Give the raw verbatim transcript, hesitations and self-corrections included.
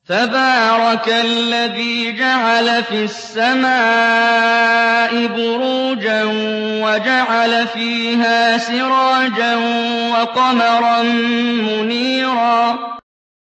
تَبَارَكَ الَّذِي جَعَلَ فِي السَّمَاءِ بُرُوجًا وَجَعَلَ فِيهَا سِرَاجًا وَقَمَرًا مُّنِيرًا